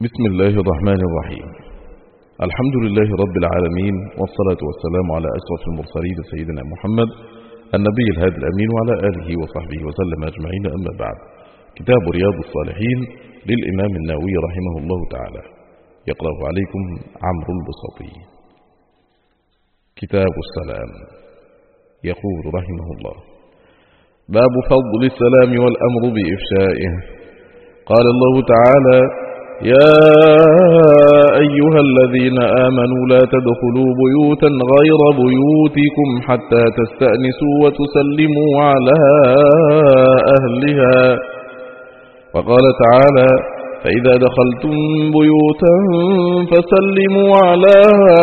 بسم الله الرحمن الرحيم. الحمد لله رب العالمين، والصلاة والسلام على أشرف المرسلين سيدنا محمد النبي الهادي الأمين وعلى آله وصحبه وسلم أجمعين، أما بعد. كتاب رياض الصالحين للإمام النووي رحمه الله تعالى، يقرأ عليكم عمرو البسطي. كتاب السلام. يقول رحمه الله: باب فضل السلام والأمر بإفشائه. قال الله تعالى: يا أيها الذين آمنوا لا تدخلوا بيوتا غير بيوتكم حتى تستأنسوا وتسلموا على أهلها. وقال تعالى: فإذا دخلتم بيوتا فسلموا على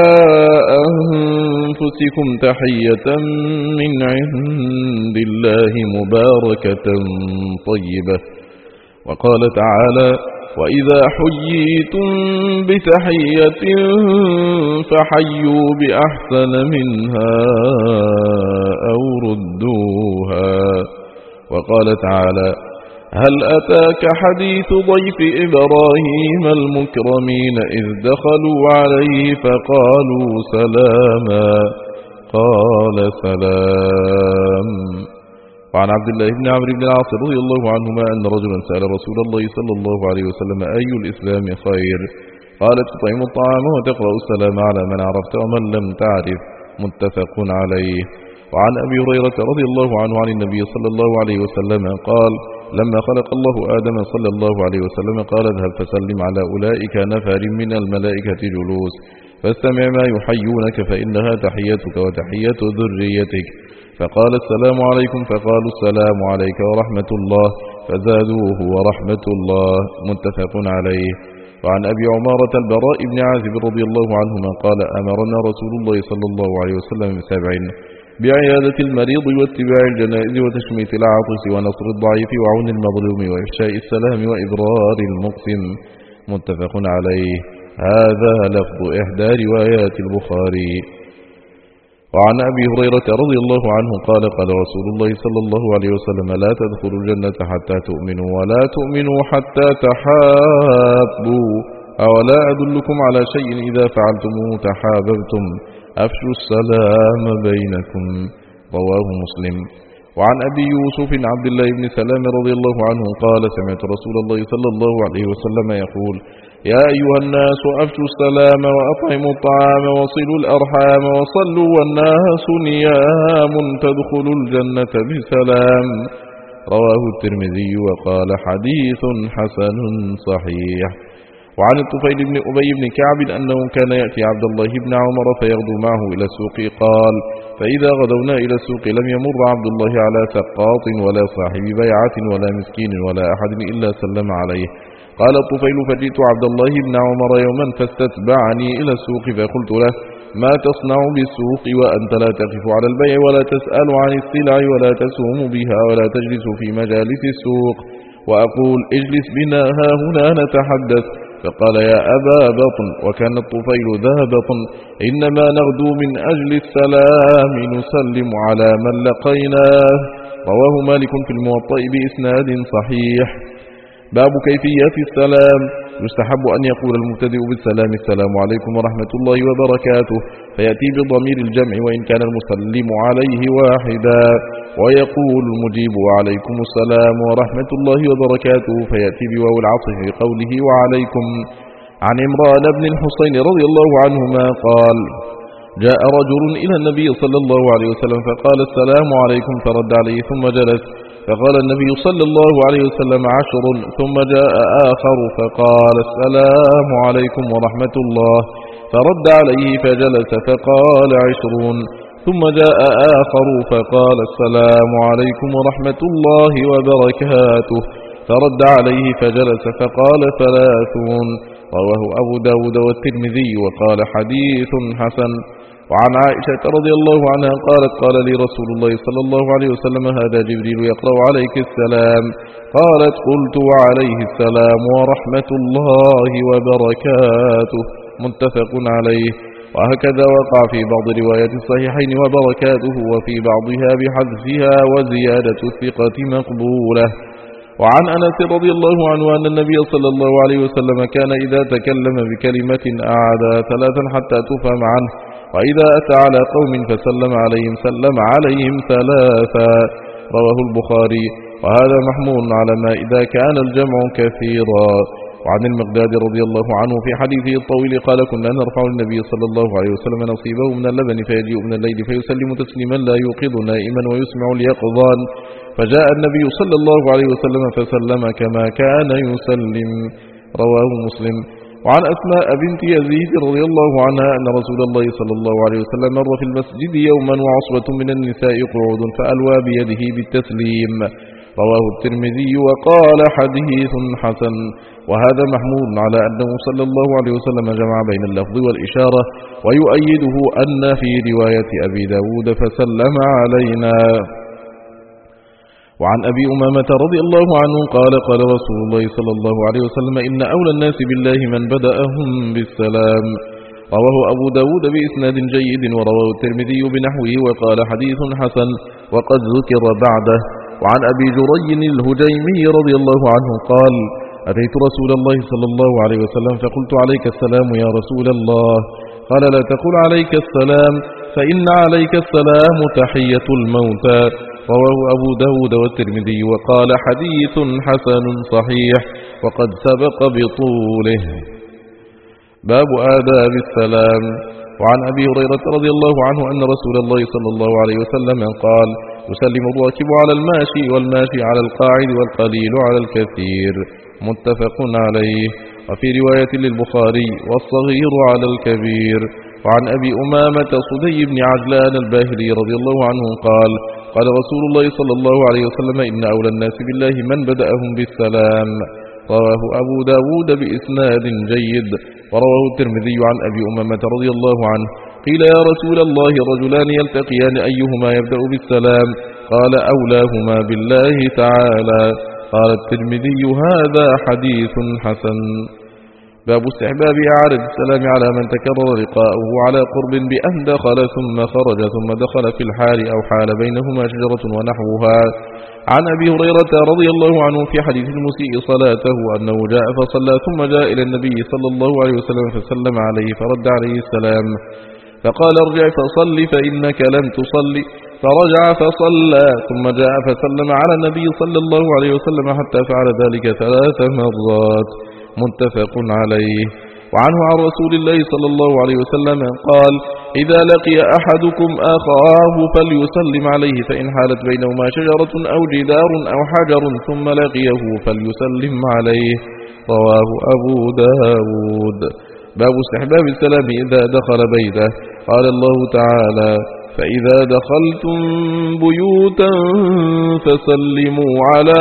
أنفسكم تحية من عند الله مباركة طيبة. وقال تعالى: وإذا حييتم بتحية فحيوا بأحسن منها أو ردوها. وقال تعالى: هل أتاك حديث ضيف إبراهيم المكرمين إذ دخلوا عليه فقالوا سلاما قال سلام. وعن عبد الله بن عمرو بن العاص رضي الله عنهما أن رجلا سأل رسول الله صلى الله عليه وسلم: أي الإسلام خير؟ قال: تطعم الطعام وتقرأ السلام على من عرفت ومن لم تعرف. متفق عليه. وعن أبي هريرة رضي الله عنه عن النبي صلى الله عليه وسلم قال: لما خلق الله آدم صلى الله عليه وسلم قال: اذهب فسلم على أولئك نفر من الملائكة جلوس، فاستمع ما يحيونك فإنها تحيتك وتحية ذريتك. فقال: السلام عليكم، فقالوا: السلام عليك ورحمة الله، فزادوه ورحمة الله. متفق عليه. وعن أبي عمارة البراء بن عازب رضي الله عنهما قال: أمرنا رسول الله صلى الله عليه وسلم ب7: بعيادة المريض واتباع الجنائز وتشميت العاطس ونصر الضعيف وعون المظلوم وإفشاء السلام وإبرار المقسم. متفق عليه. هذا لفظ إحدى روايات البخاري. وعن أبي هريرة رضي الله عنه قال: قال رسول الله صلى الله عليه وسلم: لا تدخلوا الجنة حتى تؤمنوا، ولا تؤمنوا حتى تحابوا، أولا أدلكم على شيء إذا فعلتموه تحاببتم، أفشوا السلام بينكم. رواه مسلم. وعن أبي يوسف عبد الله بن سلام رضي الله عنه قال: سمعت رسول الله صلى الله عليه وسلم يقول: يا أيها الناس أفشوا السلام وأطعموا الطعام وصلوا الأرحام وصلوا والناس نيام تدخلوا الجنة بسلام. رواه الترمذي وقال: حديث حسن صحيح. وعن الطفيل بن أبي بن كعب أنه كان يأتي عبد الله بن عمر فيغدو معه إلى السوق. قال: فإذا غدونا إلى السوق لم يمر عبد الله على سقاط ولا صاحب بيعة ولا مسكين ولا أحد إلا سلم عليه. قال الطفيل: فجئت عبد الله بن عمر يوما فاستتبعني إلى السوق، فقلت له: ما تصنع بالسوق وأنت لا تقف على البيع ولا تسأل عن السلع ولا تسوم بها ولا تجلس في مجالس السوق، وأقول: اجلس بنا هاهنا نتحدث. فقال: يا أبا بطن، وكان الطفيل ذا بطن، إنما نغدو من أجل السلام نسلم على من لقيناه. رواه مالك في الموطأ بإسناد صحيح. باب كيفية السلام. يستحب أن يقول المبتدئ بالسلام: السلام عليكم ورحمة الله وبركاته، فيأتي بضمير الجمع وإن كان المسلم عليه واحدا، ويقول المجيب: وعليكم السلام ورحمة الله وبركاته، فيأتي بواو العطف في قوله وعليكم. عن عمران بن الحصين رضي الله عنهما قال: جاء رجل إلى النبي صلى الله عليه وسلم فقال: السلام عليكم، فرد عليه ثم جلس، فقال النبي صلى الله عليه وسلم: 10. ثم جاء آخر فقال: السلام عليكم ورحمة الله، فرد عليه فجلس، فقال: 20. ثم جاء آخر فقال: السلام عليكم ورحمة الله وبركاته، فرد عليه فجلس، فقال: 30. رواه أبو داود والترمذي وقال: حديث حسن. وعن عائشة رضي الله عنها قالت: قال لي رسول الله صلى الله عليه وسلم: هذا جبريل يقرأ عليك السلام. قالت: قلت: وعليه السلام ورحمة الله وبركاته. متفق عليه. وهكذا وقع في بعض روايات الصحيحين وبركاته، وفي بعضها بحذفها وزيادة الثقة مقبولة. وعن أنس رضي الله عنه أن النبي صلى الله عليه وسلم كان إذا تكلم بكلمة أعادها 3 حتى تفهم عنه، وإذا أتى على قوم فسلم عليهم سلم عليهم 3. رواه البخاري. وهذا محمول على ما إذا كان الجمع كثيرا. وعن المقداد رضي الله عنه في حديثه الطويل قال: كنا نرفع للنبي صلى الله عليه وسلم نصيبه من اللبن فيجيء من الليل فيسلم تسليما لا يوقظ نائما ويسمع اليقظان، فجاء النبي صلى الله عليه وسلم فسلم كما كان يسلم. رواه مسلم. وعن أسماء بنت يزيد رضي الله عنها أن رسول الله صلى الله عليه وسلم مر في المسجد يوما وعصبة من النساء قعود فألوى بيده بالتسليم. رواه الترمذي وقال: حديث حسن. وهذا محمول على أنه صلى الله عليه وسلم جمع بين اللفظ والإشارة، ويؤيده أن في رواية أبي داود فسلم علينا. وعن أبي أمامة رضي الله عنه قال: قال رسول الله صلى الله عليه وسلم: إن أولى الناس بالله من بدأهم بالسلام. رواه أبو داود بإسناد جيد، ورواه الترمذي بنحوه وقال: حديث حسن، وقد ذكر بعده. وعن أبي جري الهجيمي رضي الله عنه قال: أتيت رسول الله صلى الله عليه وسلم فقلت: عليك السلام يا رسول الله. قال: لا تقل عليك السلام، فإن عليك السلام تحية الموتى. رواه أبو داود والترمذي وقال: حديث حسن صحيح، وقد سبق بطوله. باب آداب السلام. وعن أبي هريرة رضي الله عنه أن رسول الله صلى الله عليه وسلم قال: يسلم الراكب على الماشي، والماشي على القاعد، والقليل على الكثير. متفق عليه. وفي رواية للبخاري: والصغير على الكبير. وعن أبي أمامة صدي بن عجلان الباهلي رضي الله عنه قال: قال رسول الله صلى الله عليه وسلم: إن أولى الناس بالله من بدأهم بالسلام. رواه أبو داود بإسناد جيد. ورواه الترمذي عن أبي أمامة رضي الله عنه قيل: يا رسول الله، رجلان يلتقيان أيهما يبدأ بالسلام؟ قال: أولاهما بالله تعالى. قال الترمذي: هذا حديث حسن. باب استحباب إعادة السلام على من تكرر لقاؤه على قرب بأن دخل ثم خرج ثم دخل في الحال أو حال بينهما شجرة ونحوها. عن أبي هريرة رضي الله عنه في حديث المسيء صلاته أنه جاء فصلى ثم جاء إلى النبي صلى الله عليه وسلم فسلم عليه فرد عليه السلام، فقال: ارجع فصل فإنك لم تصل، فرجع فصلى ثم جاء فسلم على النبي صلى الله عليه وسلم حتى فعل ذلك 3 مرات. متفق عليه. وعنه عن رسول الله صلى الله عليه وسلم قال: إذا لقي أحدكم أخاه فليسلم عليه، فإن حالت بينهما شجرة أو جدار أو حجر ثم لقيه فليسلم عليه. رواه أبو داود. باب استحباب السلام إذا دخل بيته. قال الله تعالى: فإذا دخلتم بيوتا فسلموا على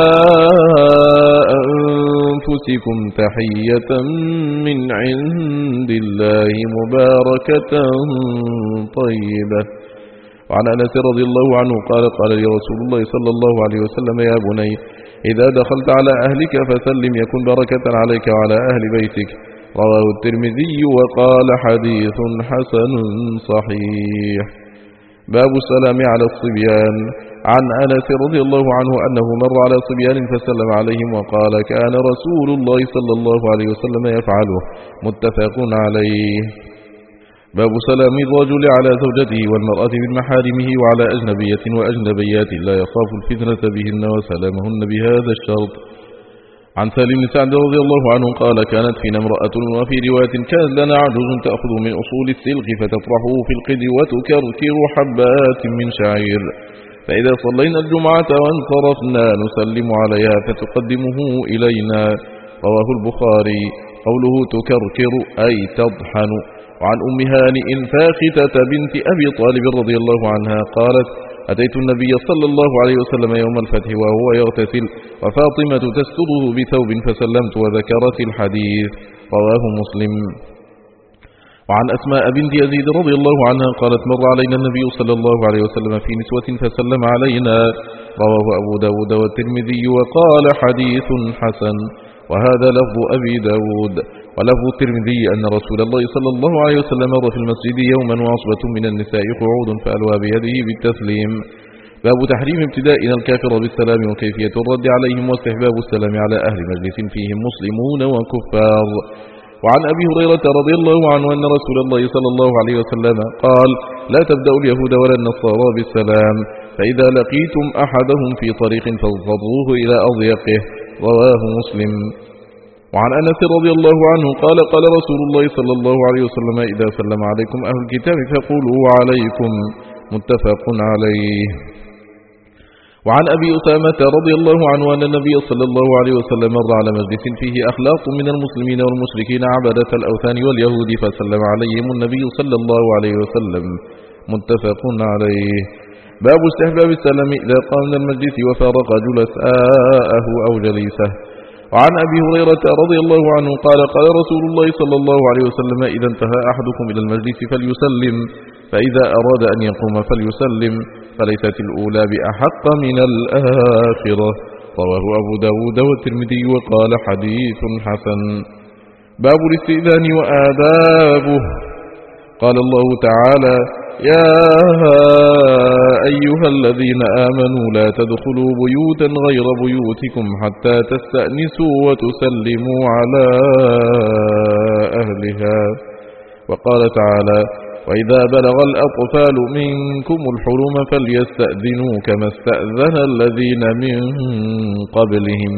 أنفسكم تحية من عند الله مباركة طيبة. وعن أنس رضي الله عنه قال: قال لي رسول الله صلى الله عليه وسلم: يا بني، إذا دخلت على أهلك فسلم يكن بركة عليك وعلى أهل بيتك. رواه الترمذي وقال: حديث حسن صحيح. باب السلام على الصبيان. عن أنس رضي الله عنه أنه مر على صبيان فسلم عليهم وقال: كان رسول الله صلى الله عليه وسلم يفعله. متفق عليه. باب سلام الرجل على زوجته والمرأة من محارمه وعلى أجنبية وأجنبيات لا يخاف الفتنة بهن وسلامهن بهذا الشرط. عن سالم بن سعد رضي الله عنه قال: كانت فينا امرأة، وفي رواية: كانت لنا عجوز تأخذ من أصول السلق فتطرحه في القدر وتكركر حبات من شعير، فإذا صلينا الجمعة وانصرفنا نسلم عليها فتقدمه إلينا. رواه البخاري. قوله تكركر أي تطحن. وعن أم هانئ فاختة بنت أبي طالب رضي الله عنها قالت: أتيت النبي صلى الله عليه وسلم يوم الفتح وهو يغتسل وفاطمة تستره بثوب فسلمت وذكرت الحديث. رواه مسلم. وعن أسماء بنت يزيد رضي الله عنها قالت: مر علينا النبي صلى الله عليه وسلم في نسوة فسلم علينا. رواه أبو داود والترمذي وقال: حديث حسن. وهذا لفظ أبي داود. ولفظ الترمذي أن رسول الله صلى الله عليه وسلم مر في المسجد يوما وعصبة من النساء قعود فألوى بيده بالتسليم. باب تحريم ابتدائنا الكافر بالسلام وكيفية الرد عليهم واستحباب السلام على أهل مجلس فيهم مسلمون وكفار. وعن أبي هريرة رضي الله عنه أن رسول الله صلى الله عليه وسلم قال: لا تبدأوا اليهود ولا النصارى بالسلام، فإذا لقيتم أحدهم في طريق فاضطروه إلى أضيقه. رواه مسلم. وعن أنس رضي الله عنه قال: قال رسول الله صلى الله عليه وسلم: إذا سلم عليكم أهل الكتاب فقولوا عليكم. متفق عليه. وعن أبي أسامة رضي الله عنه أن النبي صلى الله عليه وسلم مر على مجلس فيه أخلاق من المسلمين والمشركين عبدة الأوثان واليهود فسلم عليهم النبي صلى الله عليه وسلم. متفق عليه. باب استحباب السلام إذا قام من المجلس وفارق جلساءه أو جليسه. وعن أبي هريرة رضي الله عنه قال: قال رسول الله صلى الله عليه وسلم: إذا انتهى أحدكم إلى المجلس فليسلم، فإذا أراد أن يقوم فليسلم، فليست الأولى بأحق من الآخرة. رواه أبو داود والترمذي وقال: حديث حسن. باب الاستئذان وآدابه. قال الله تعالى: يا أيها الذين آمنوا لا تدخلوا بيوتا غير بيوتكم حتى تستأنسوا وتسلموا على أهلها. وقال تعالى: وإذا بلغ الأطفال منكم الحلم فليستأذنوا كما استأذن الذين من قبلهم.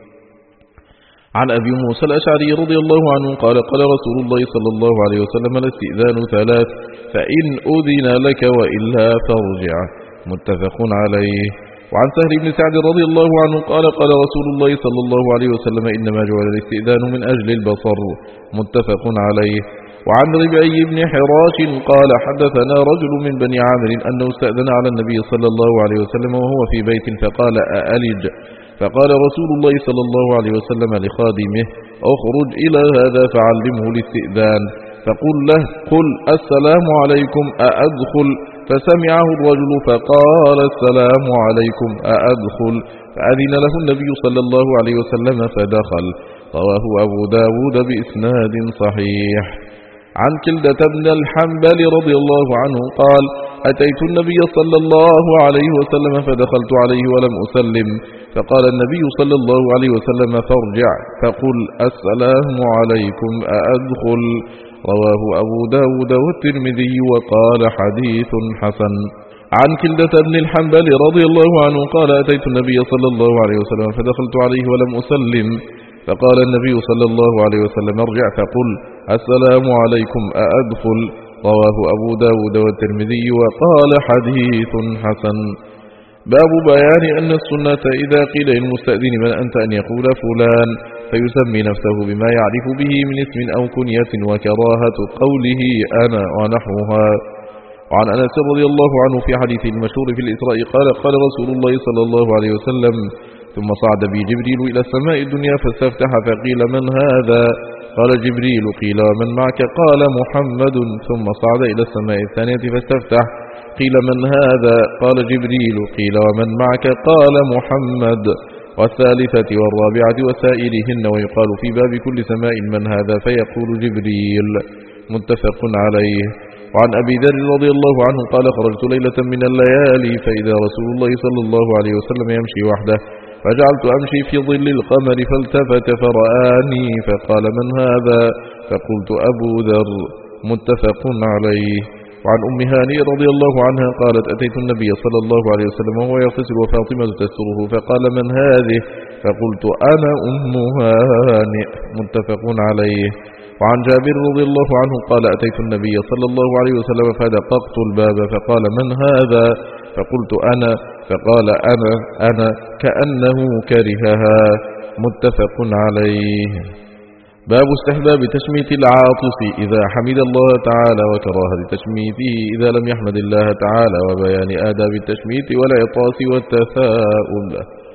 عن أبي موسى الأشعري رضي الله عنه قال: قال رسول الله صلى الله عليه وسلم: الاستئذان ثلاث، فإن أذن لك وإلا فارجع. متفق عليه. وعن سهل بن سعد رضي الله عنه قال: قال رسول الله صلى الله عليه وسلم: إنما جعل الاستئذان من أجل البصر. متفق عليه. وعن ربعي بن حراش قال: حدثنا رجل من بني عامر أنه استأذن على النبي صلى الله عليه وسلم وهو في بيت فقال: أألج؟ فقال رسول الله صلى الله عليه وسلم لخادمه: اخرج إلى هذا فعلمه الاستئذان، فقل له: قل السلام عليكم أأدخل؟ فسمعه الرجل فقال: السلام عليكم أأدخل؟ فأذن له النبي صلى الله عليه وسلم فدخل. رواه أبو داود بإسناد صحيح. عن كلدة بن الحنبل رضي الله عنه قال: أتيت النبي صلى الله عليه وسلم فدخلت عليه ولم أسلم، فقال النبي صلى الله عليه وسلم: فارجع فقل السلام عليكم أأدخل؟ رواه أبو داود والترمذي وقال: حديث حسن. عن كلدة بن الحنبل رضي الله عنه قال: أتيت النبي صلى الله عليه وسلم فدخلت عليه ولم أسلم، فقال النبي صلى الله عليه وسلم: ارجع فقل السلام عليكم أأدخل؟ رواه أبو داود والترمذي وقال: حديث حسن. باب بيان أن السنة إذا قيل للمستأذن: من أنت؟ أن يقول فلان، فيسمي نفسه بما يعرف به من اسم أو كنية، وكراهة قوله أنا ونحوها. وعن أنس رضي الله عنه في حديث المشهور في الإسراء قال: قال رسول الله صلى الله عليه وسلم: ثم صعد بي جبريل إلى السماء الدنيا فاستفتح فقيل: من هذا؟ قال جبريل: قيل: ومن معك؟ قال: محمد. ثم صعد إلى السماء الثانية فاستفتح، قيل: من هذا؟ قال جبريل: قيل: ومن معك؟ قال: محمد. والثالثة والرابعة وسائرهن. ويقال في باب كل سماء: من هذا؟ فيقول جبريل. متفق عليه. وعن أبي ذر رضي الله عنه قال: خرجت ليلة من الليالي فإذا رسول الله صلى الله عليه وسلم يمشي وحده، فجعلت أمشي في ظل القمر فالتفت فرآني فقال: من هذا؟ فقلت: أبو ذر. متفق عليه. وعن أم هانئ رضي الله عنها قالت: أتيت النبي صلى الله عليه وسلم وهو يغتسل وفاطمة تستره، فقال: من هذه؟ فقلت: أنا أم هانئ. متفق عليه. وعن جابر رضي الله عنه قال: أتيت النبي صلى الله عليه وسلم فدققت الباب فقال: من هذا؟ فقلت: أنا. فقال: أنا كأنه كرهها. متفق عليه. باب استحباب تشميت العاطس إذا حمد الله تعالى، وكراهة تشميته إذا لم يحمد الله تعالى، وبيان آداب التشميت والعطاس والتفاؤل.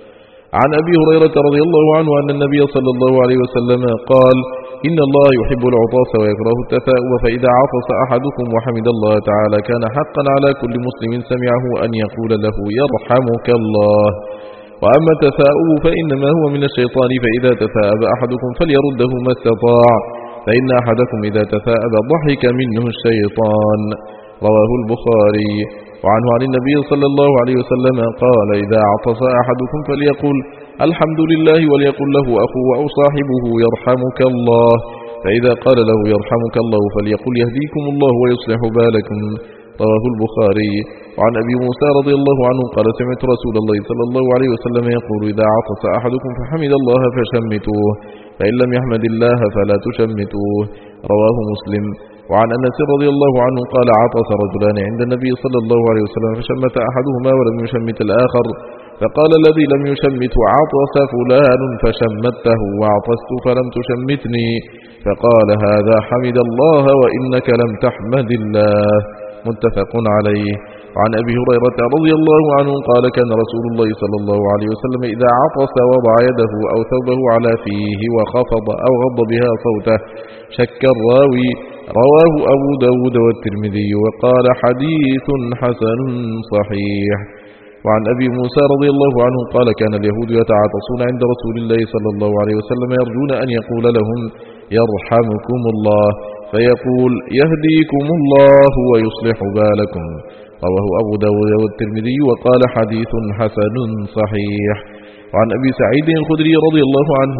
عن أبي هريرة رضي الله عنه أن النبي صلى الله عليه وسلم قال: إن الله يحب العطاس ويكره التفاؤل، فإذا عطس أحدكم وحمد الله تعالى كان حقا على كل مسلم سمعه أن يقول له: يرحمك الله. وأما التثاؤب فإنما هو من الشيطان، فإذا تثاءب أحدكم فليرده ما استطاع، فإن أحدكم إذا تثاءب ضحك منه الشيطان. رواه البخاري. وعنه عن النبي صلى الله عليه وسلم قال إذا عطس أحدكم فليقل الحمد لله وليقل له أخوه أو صاحبه يرحمك الله، فإذا قال له يرحمك الله فليقل يهديكم الله ويصلح بالكم. رواه البخاري. وعن أبي موسى رضي الله عنه قال سمعت رسول الله صلى الله عليه وسلم يقول إذا عطس أحدكم فحمد الله فشمتوه، فإن لم يحمد الله فلا تشمتوه. رواه مسلم. وعن أنس رضي الله عنه قال عطس رجلان عند النبي صلى الله عليه وسلم فشمت أحدهما ولم يشمت الآخر، فقال الذي لم يشمت عطس فلان فشمته وعطست فلم تشمتني، فقال هذا حمد الله وإنك لم تحمد الله. متفق عليه. وعن أبي هريرة رضي الله عنه قال كان رسول الله صلى الله عليه وسلم إذا عطس وضع يده أو ثوبه على فيه وخفض أو غض بها صوته شك الراوي. رواه أبو داود والترمذي وقال حديث حسن صحيح. وعن أبي موسى رضي الله عنه قال كان اليهود يتعاطسون عند رسول الله صلى الله عليه وسلم يرجون أن يقول لهم يرحمكم الله، فيقول يهديكم الله ويصلح بالكم. رواه أبو داود والترمذي وقال حديث حسن صحيح. وعن أبي سعيد الخدري رضي الله عنه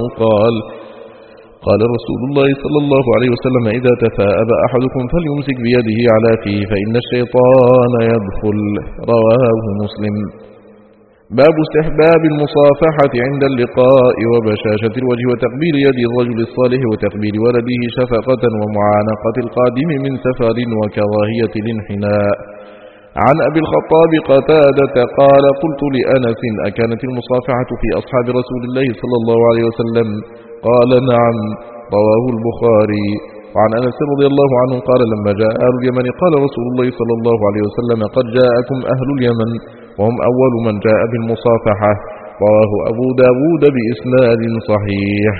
قال رسول الله صلى الله عليه وسلم إذا تثاءب أحدكم فليمسك بيده على فيه فإن الشيطان يدخل. رواه مسلم. باب استحباب المصافحة عند اللقاء وبشاشة الوجه وتقبيل يد الرجل الصالح وتقبيل ولده شفقة ومعانقة القادم من سفر وكراهية الانحناء. عن أبي الخطاب قتادة قال قلت لأنس أكانت المصافحة في أصحاب رسول الله صلى الله عليه وسلم؟ قال نعم. رواه البخاري. وعن أنس رضي الله عنه قال لما جاء أهل اليمن قال رسول الله صلى الله عليه وسلم قد جاءكم أهل اليمن وهم أول من جاء بالمصافحة. رواه أبو داود بإسناد صحيح.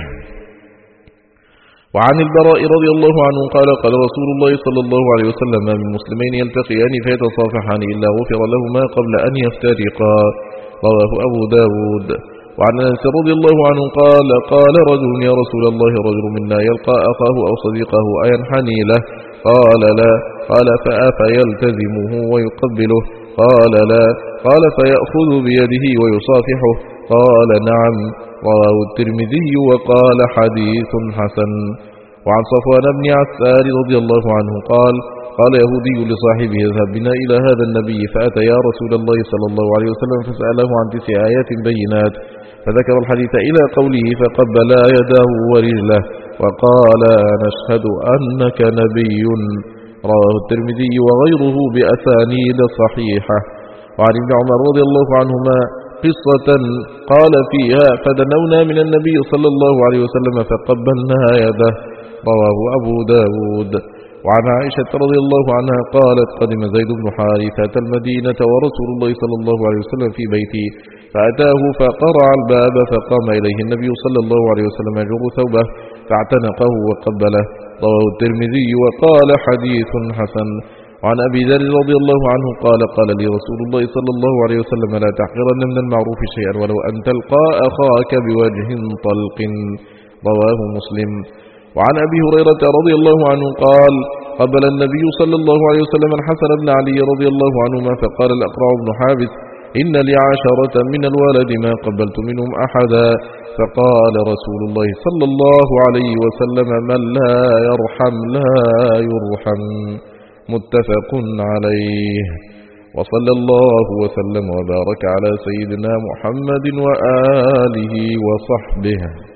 وعن البراء رضي الله عنه قال قال رسول الله صلى الله عليه وسلم ما من مسلمين يلتقيان فيتصافحان إلا غفر لهما قبل أن يفترقا. رواه أبو داود. وعن أنس رضي الله عنه قال رجل يا رسول الله رجل منا يلقى أخاه أو صديقه أينحني له؟ قال لا. قال فيلتزمه ويقبله؟ قال لا. قال فيأخذ بيده ويصافحه؟ قال نعم. رواه الترمذي وقال حديث حسن. وعن صفوان بن عسار رضي الله عنه قال يهودي لصاحبه اذهب بنا إلى هذا النبي، فأتى يا رسول الله صلى الله عليه وسلم فسأله عن 9 آيات بينات، فذكر الحديث إلى قوله فقبلا يده ورجله وقال نشهد أنك نبي. رواه الترمذي وغيره بأسانيد صحيحة. وعن ابن عمر رضي الله عنهما قصة قال فيها فدنونا من النبي صلى الله عليه وسلم فقبلنا يده. رواه أبو داود. وعن عائشة رضي الله عنها قالت قدم زيد بن حارثة المدينة ورسول الله صلى الله عليه وسلم في بيتي، فأتاه فقرع الباب فقام إليه النبي صلى الله عليه وسلم يجر ثوبه فاعتنقه وقبله. رواه الترمذي وقال حديث حسن. وعن أبي ذر رضي الله عنه قال لي رسول الله صلى الله عليه وسلم لا تحقرن من المعروف شيئا ولو أن تلقى أخاك بوجه طلق. رواه مسلم. وعن أبي هريرة رضي الله عنه قبل النبي صلى الله عليه وسلم الحسن بن علي رضي الله عنهما فقال الأقرع بن حابس إن لي 10 من الولد ما قبلت منهم أحدا، فقال رسول الله صلى الله عليه وسلم من لا يرحم لا يرحم. متفق عليه. وصلى الله وسلم وبارك على سيدنا محمد وآله وصحبه.